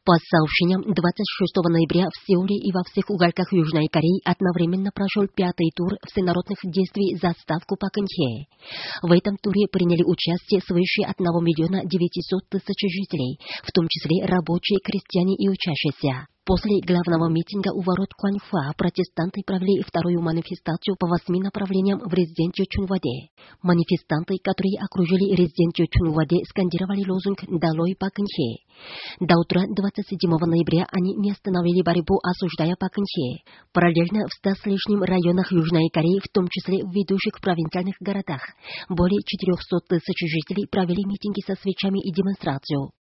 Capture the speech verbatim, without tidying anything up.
По сообщениям, двадцать шестого ноября в Сеуле и во всех уголках Южной Кореи одновременно прошел пятый тур всенародных действий за ставку Пак Кын Хе. В этом туре приняли участие свыше одного миллиона девятисот тысяч жителей, в том числе рабочие, крестьяне и учащиеся. После главного митинга у ворот Куаньфа протестанты провели вторую манифестацию по восьми направлениям в резиденцию Чунваде. Манифестанты, которые окружили резиденцию Чунваде, скандировали лозунг «Долой Пак Кын Хе». До утра двадцать седьмого ноября они не остановили борьбу, осуждая Пак Кын Хе. Параллельно в ста с лишним районах Южной Кореи, в том числе в ведущих провинциальных городах, более четырехсот тысяч жителей провели митинги со свечами и демонстрацию.